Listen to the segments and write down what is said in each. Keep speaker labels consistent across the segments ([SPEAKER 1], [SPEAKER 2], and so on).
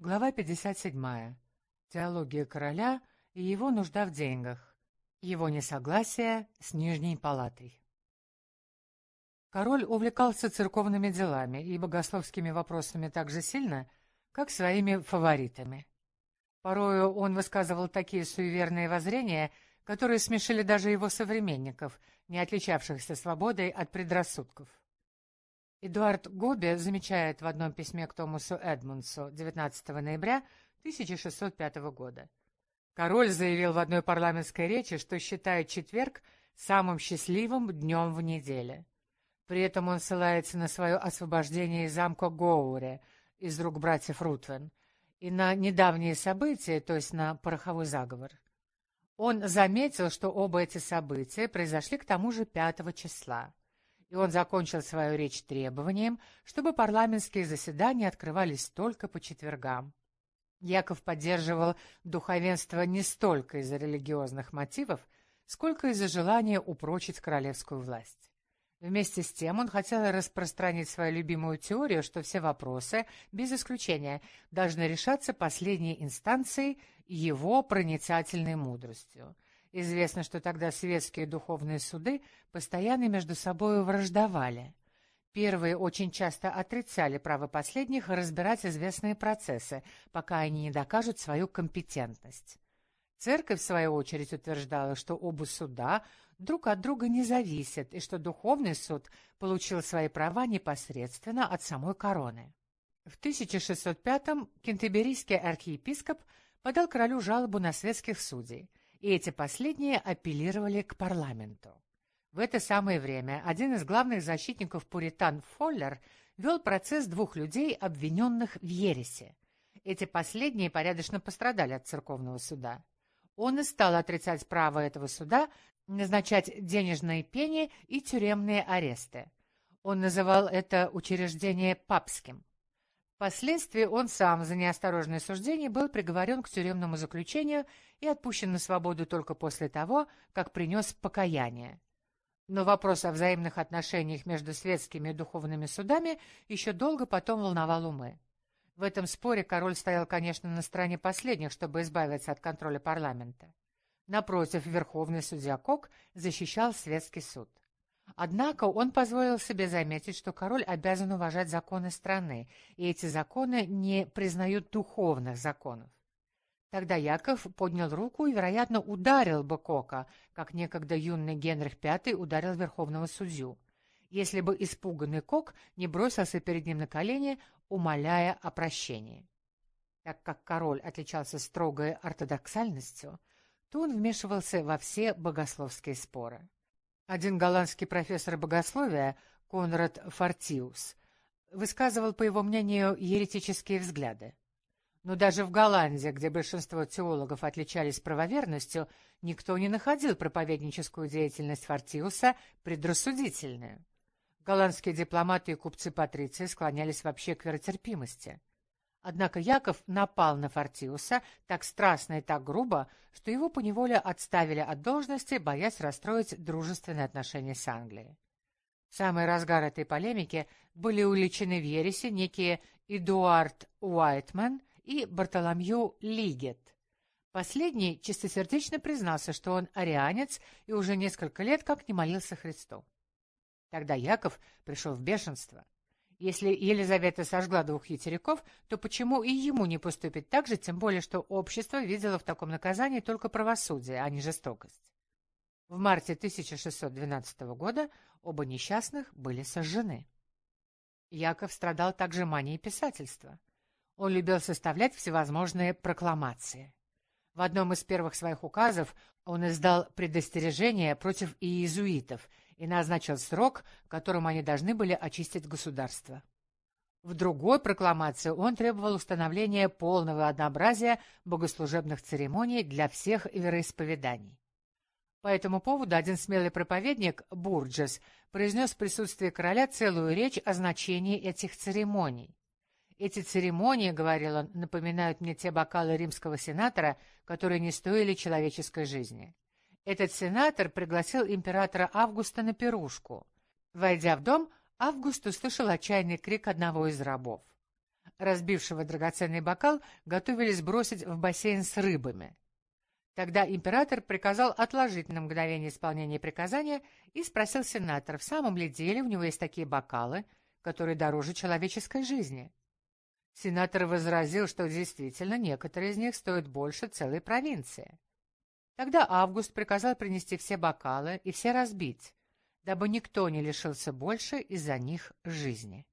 [SPEAKER 1] Глава 57. Теология короля и его нужда в деньгах. Его несогласие с Нижней палатой. Король увлекался церковными делами и богословскими вопросами так же сильно, как своими фаворитами. Порою он высказывал такие суеверные воззрения, которые смешили даже его современников, не отличавшихся свободой от предрассудков. Эдуард Гоби замечает в одном письме к Томасу Эдмундсу 19 ноября 1605 года. Король заявил в одной парламентской речи, что считает четверг самым счастливым днем в неделе. При этом он ссылается на свое освобождение из замка Гоуре из рук братьев Рутвен и на недавние события, то есть на пороховой заговор. Он заметил, что оба эти события произошли к тому же 5 числа. И он закончил свою речь требованием, чтобы парламентские заседания открывались только по четвергам. Яков поддерживал духовенство не столько из-за религиозных мотивов, сколько из-за желания упрочить королевскую власть. Вместе с тем он хотел распространить свою любимую теорию, что все вопросы, без исключения, должны решаться последней инстанцией его проницательной мудростью. Известно, что тогда светские духовные суды постоянно между собой враждовали. Первые очень часто отрицали право последних разбирать известные процессы, пока они не докажут свою компетентность. Церковь, в свою очередь, утверждала, что оба суда друг от друга не зависят и что духовный суд получил свои права непосредственно от самой короны. В 1605-м кентерберийский архиепископ подал королю жалобу на светских судей, и эти последние апеллировали к парламенту. В это самое время один из главных защитников пуритан Фоллер вел процесс двух людей, обвиненных в ереси. Эти последние порядочно пострадали от церковного суда. Он и стал отрицать право этого суда назначать денежные пени и тюремные аресты. Он называл это учреждение папским. Впоследствии он сам за неосторожное суждение был приговорен к тюремному заключению и отпущен на свободу только после того, как принес покаяние. Но вопрос о взаимных отношениях между светскими и духовными судами еще долго потом волновал умы. В этом споре король стоял, конечно, на стороне последних, чтобы избавиться от контроля парламента. Напротив, верховный судья Кок защищал светский суд. Однако он позволил себе заметить, что король обязан уважать законы страны, и эти законы не признают духовных законов. Тогда Яков поднял руку и, вероятно, ударил бы Кока, как некогда юный Генрих V ударил верховного судью, если бы испуганный Кок не бросился перед ним на колени, умоляя о прощении. Так как король отличался строгой ортодоксальностью, то он вмешивался во все богословские споры. Один голландский профессор богословия, Конрад Фортиус, высказывал, по его мнению, еретические взгляды. Но даже в Голландии, где большинство теологов отличались правоверностью, никто не находил проповедническую деятельность Фортиуса предрассудительной. Голландские дипломаты и купцы-патриции склонялись вообще к веротерпимости. Однако Яков напал на Фортиуса так страстно и так грубо, что его поневоле отставили от должности, боясь расстроить дружественные отношения с Англией. В самый разгар этой полемики были уличены в ереси некие Эдуард Уайтман и Бартоломью Лигет. Последний чистосердечно признался, что он арианец и уже несколько лет как не молился Христу. Тогда Яков пришел в бешенство. Если Елизавета сожгла двух еретиков, то почему и ему не поступить так же, тем более, что общество видело в таком наказании только правосудие, а не жестокость? В марте 1612 года оба несчастных были сожжены. Яков страдал также манией писательства. Он любил составлять всевозможные прокламации. В одном из первых своих указов он издал предостережение против иезуитов и назначил срок, которым они должны были очистить государство. В другой прокламации он требовал установления полного однообразия богослужебных церемоний для всех вероисповеданий. По этому поводу один смелый проповедник, Бурджес, произнес в присутствии короля целую речь о значении этих церемоний. «Эти церемонии, — говорил он, — напоминают мне те бокалы римского сенатора, которые не стоили человеческой жизни. Этот сенатор пригласил императора Августа на пирушку. Войдя в дом, Август услышал отчаянный крик одного из рабов. разбившего драгоценный бокал, готовились бросить в бассейн с рыбами. Тогда император приказал отложить на мгновение исполнение приказания и спросил сенатора, в самом ли деле у него есть такие бокалы, которые дороже человеческой жизни. Сенатор возразил, что действительно некоторые из них стоят больше целой провинции. Тогда Август приказал принести все бокалы и все разбить, дабы никто не лишился больше из-за них жизни.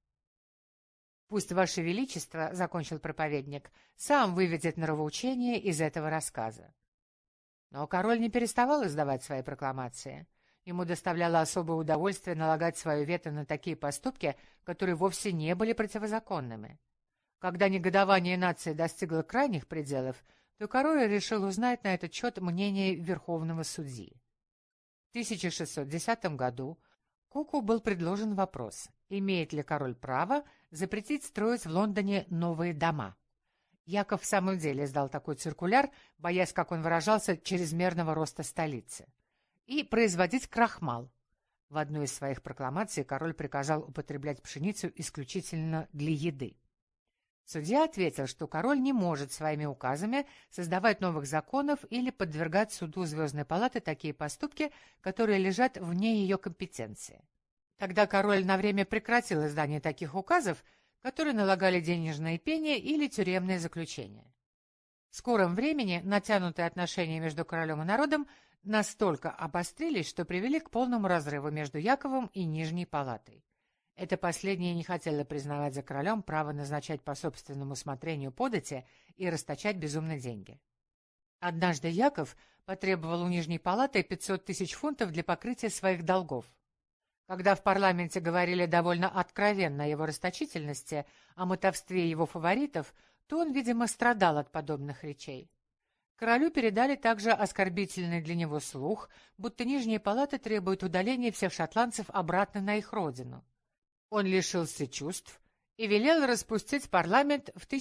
[SPEAKER 1] «Пусть Ваше Величество, — закончил проповедник, — сам выведет нравоучение из этого рассказа». Но король не переставал издавать свои прокламации. Ему доставляло особое удовольствие налагать свое вето на такие поступки, которые вовсе не были противозаконными. Когда негодование нации достигло крайних пределов, то король решил узнать на этот счет мнение Верховного судьи. В 1610 году Куку был предложен вопрос, имеет ли король право запретить строить в Лондоне новые дома. Яков в самом деле издал такой циркуляр, боясь, как он выражался, чрезмерного роста столицы, и производить крахмал. В одной из своих прокламаций король приказал употреблять пшеницу исключительно для еды. Судья ответил, что король не может своими указами создавать новых законов или подвергать суду Звездной палаты такие поступки, которые лежат вне ее компетенции. Тогда король на время прекратил издание таких указов, которые налагали денежные пени или тюремные заключения. В скором времени натянутые отношения между королем и народом настолько обострились, что привели к полному разрыву между Яковом и Нижней палатой. Это последнее не хотело признавать за королем право назначать по собственному усмотрению подати и расточать безумно деньги. Однажды Яков потребовал у Нижней палаты 500 тысяч фунтов для покрытия своих долгов. Когда в парламенте говорили довольно откровенно о его расточительности, о мотовстве его фаворитов, то он, видимо, страдал от подобных речей. Королю передали также оскорбительный для него слух, будто Нижняя палата требует удаления всех шотландцев обратно на их родину. Он лишился чувств и велел распустить парламент в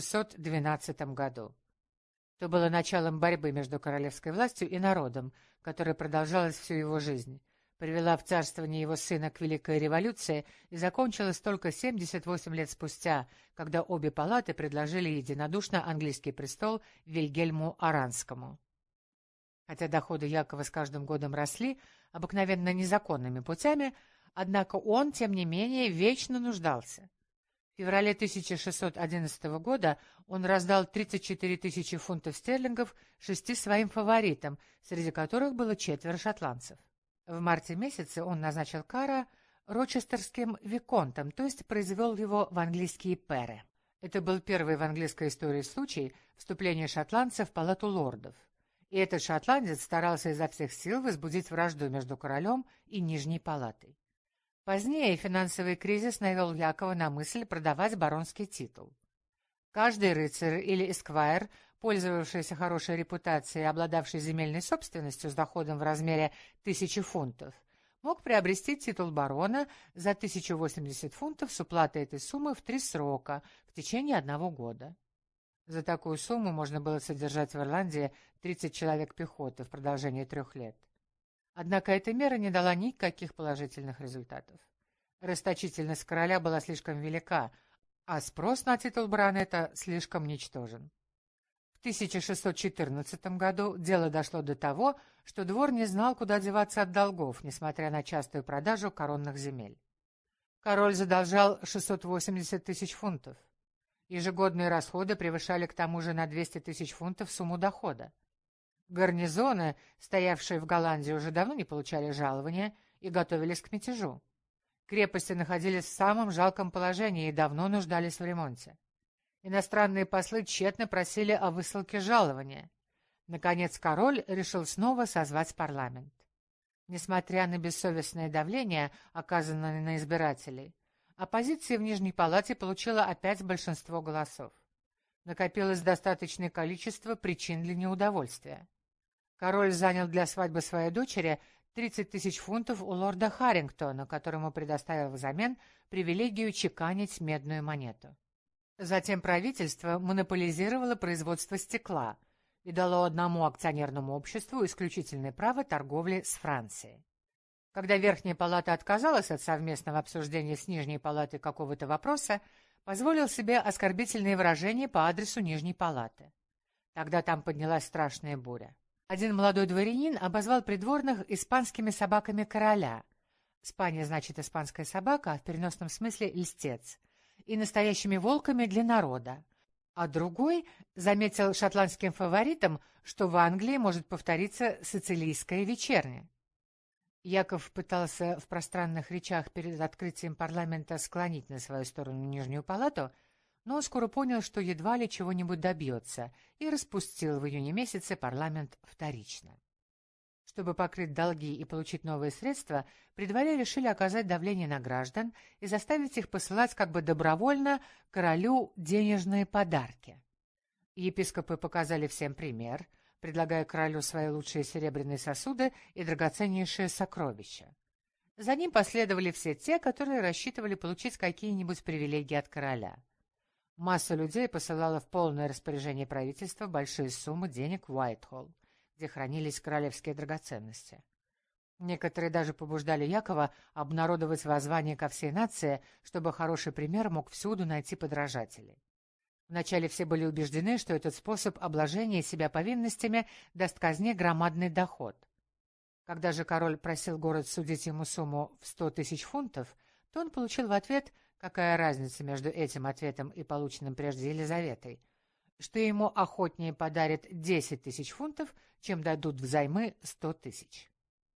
[SPEAKER 1] 1612 году. То было началом борьбы между королевской властью и народом, которая продолжалась всю его жизнь, привела в царствование его сына к Великой революции и закончилась только 78 лет спустя, когда обе палаты предложили единодушно английский престол Вильгельму Оранскому. Хотя доходы Якова с каждым годом росли, обыкновенно незаконными путями, однако он, тем не менее, вечно нуждался. В феврале 1611 года он раздал 34 тысячи фунтов стерлингов 6 своим фаворитам, среди которых было 4 шотландцев. В марте месяце он назначил Кара рочестерским виконтом, то есть произвел его в английские пэры. Это был первый в английской истории случай вступления шотландца в палату лордов. И этот шотландец старался изо всех сил возбудить вражду между королем и Нижней палатой. Позднее финансовый кризис навел Якова на мысль продавать баронский титул. Каждый рыцарь или эсквайр, пользовавшийся хорошей репутацией и обладавший земельной собственностью с доходом в размере 1000 фунтов, мог приобрести титул барона за 1080 фунтов с уплатой этой суммы в 3 срока в течение 1 года. За такую сумму можно было содержать в Ирландии 30 человек пехоты в продолжении 3 лет. Однако эта мера не дала никаких положительных результатов. Расточительность короля была слишком велика, а спрос на титул баронета слишком ничтожен. В 1614 году дело дошло до того, что двор не знал, куда деваться от долгов, несмотря на частую продажу коронных земель. Король задолжал 680 тысяч фунтов. Ежегодные расходы превышали к тому же на 200 тысяч фунтов сумму дохода. Гарнизоны, стоявшие в Голландии, уже давно не получали жалования и готовились к мятежу. Крепости находились в самом жалком положении и давно нуждались в ремонте. Иностранные послы тщетно просили о высылке жалования. Наконец король решил снова созвать парламент. Несмотря на бессовестное давление, оказанное на избирателей, оппозиция в Нижней палате получила опять большинство голосов. Накопилось достаточное количество причин для неудовольствия. Король занял для свадьбы своей дочери 30 тысяч фунтов у лорда Харрингтона, которому предоставил взамен привилегию чеканить медную монету. Затем правительство монополизировало производство стекла и дало одному акционерному обществу исключительное право торговли с Францией. Когда Верхняя палата отказалась от совместного обсуждения с Нижней палатой какого-то вопроса, позволил себе оскорбительные выражения по адресу Нижней палаты. Тогда там поднялась страшная буря. Один молодой дворянин обозвал придворных испанскими собаками короля. Спания значит испанская собака, а в переносном смысле льстец. И настоящими волками для народа. А другой заметил шотландским фаворитам, что в Англии может повториться сицилийская вечерня. Яков пытался в пространных речах перед открытием парламента склонить на свою сторону Нижнюю палату, но скоро понял, что едва ли чего-нибудь добьется, и распустил в июне месяце парламент вторично. Чтобы покрыть долги и получить новые средства, при дворе решили оказать давление на граждан и заставить их посылать как бы добровольно королю денежные подарки. Епископы показали всем пример, предлагая королю свои лучшие серебряные сосуды и драгоценнейшие сокровища. За ним последовали все те, которые рассчитывали получить какие-нибудь привилегии от короля. Масса людей посылала в полное распоряжение правительства большие суммы денег в Уайтхолл, где хранились королевские драгоценности. Некоторые даже побуждали Якова обнародовать воззвание ко всей нации, чтобы хороший пример мог всюду найти подражателей. Вначале все были убеждены, что этот способ обложения себя повинностями даст казне громадный доход. Когда же король просил город судить ему сумму в 100 тысяч фунтов, то он получил в ответ, какая разница между этим ответом и полученным прежде Елизаветой, что ему охотнее подарят 10 тысяч фунтов, чем дадут взаймы 100 тысяч.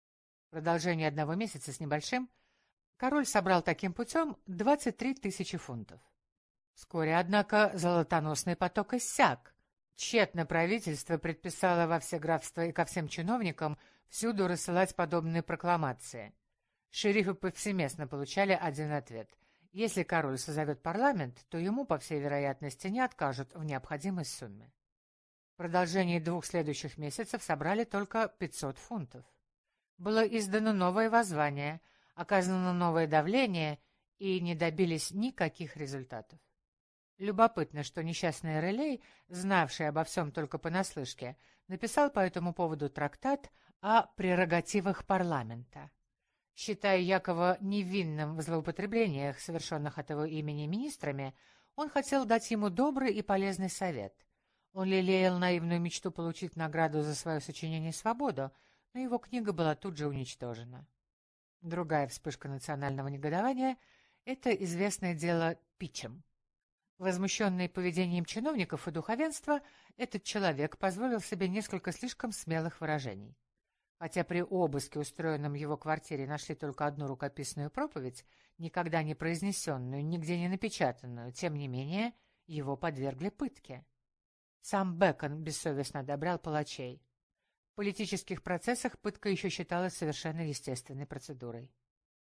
[SPEAKER 1] В продолжении 1 месяца с небольшим король собрал таким путем 23 тысячи фунтов. Вскоре, однако, золотоносный поток иссяк. Тщетно правительство предписало во все графства и ко всем чиновникам всюду рассылать подобные прокламации. Шерифы повсеместно получали один ответ. Если король созовет парламент, то ему, по всей вероятности, не откажут в необходимой сумме. В продолжении 2 следующих месяцев собрали только 500 фунтов. Было издано новое воззвание, оказано новое давление, и не добились никаких результатов. Любопытно, что несчастный Релей, знавший обо всем только понаслышке, написал по этому поводу трактат о прерогативах парламента. Считая Якова невинным в злоупотреблениях, совершенных от его имени министрами, он хотел дать ему добрый и полезный совет. Он лелеял наивную мечту получить награду за свое сочинение «Свободу», но его книга была тут же уничтожена. Другая вспышка национального негодования — это известное дело Питчем. Возмущенный поведением чиновников и духовенства, этот человек позволил себе несколько слишком смелых выражений. Хотя при обыске, устроенном в его квартире, нашли только одну рукописную проповедь, никогда не произнесенную, нигде не напечатанную, тем не менее его подвергли пытке. Сам Бэкон бессовестно одобрял палачей. В политических процессах пытка еще считалась совершенно естественной процедурой.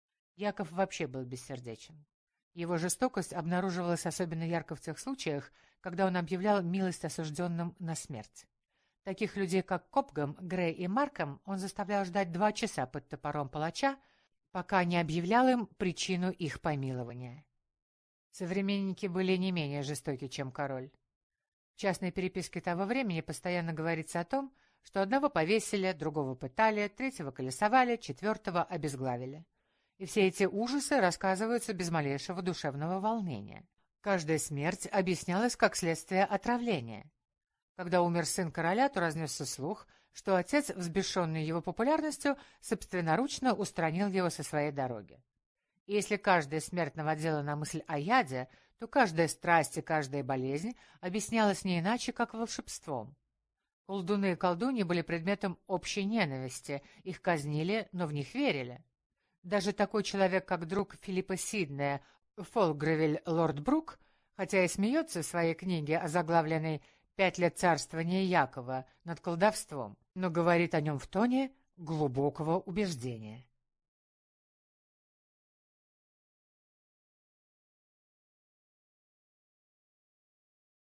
[SPEAKER 1] Яков вообще был бессердечен. Его жестокость обнаруживалась особенно ярко в тех случаях, когда он объявлял милость осужденным на смерть. Таких людей, как Копгам, Грей и Марком, он заставлял ждать 2 часа под топором палача, пока не объявлял им причину их помилования. Современники были не менее жестоки, чем король. В частной переписке того времени постоянно говорится о том, что одного повесили, другого пытали, третьего колесовали, 4-го обезглавили. И все эти ужасы рассказываются без малейшего душевного волнения. Каждая смерть объяснялась как следствие отравления. Когда умер сын короля, то разнесся слух, что отец, взбешенный его популярностью, собственноручно устранил его со своей дороги. И если каждая смерть наводила на мысль о яде, то каждая страсть и каждая болезнь объяснялась не иначе, как волшебством. Колдуны и колдуньи были предметом общей ненависти, их казнили, но в них верили. Даже такой человек, как друг Филиппа Сиднея, Фолгревель Лорд Брук, хотя и смеется в своей книге, озаглавленной «5 лет царствования Якова» над колдовством, но говорит о нем в тоне глубокого убеждения.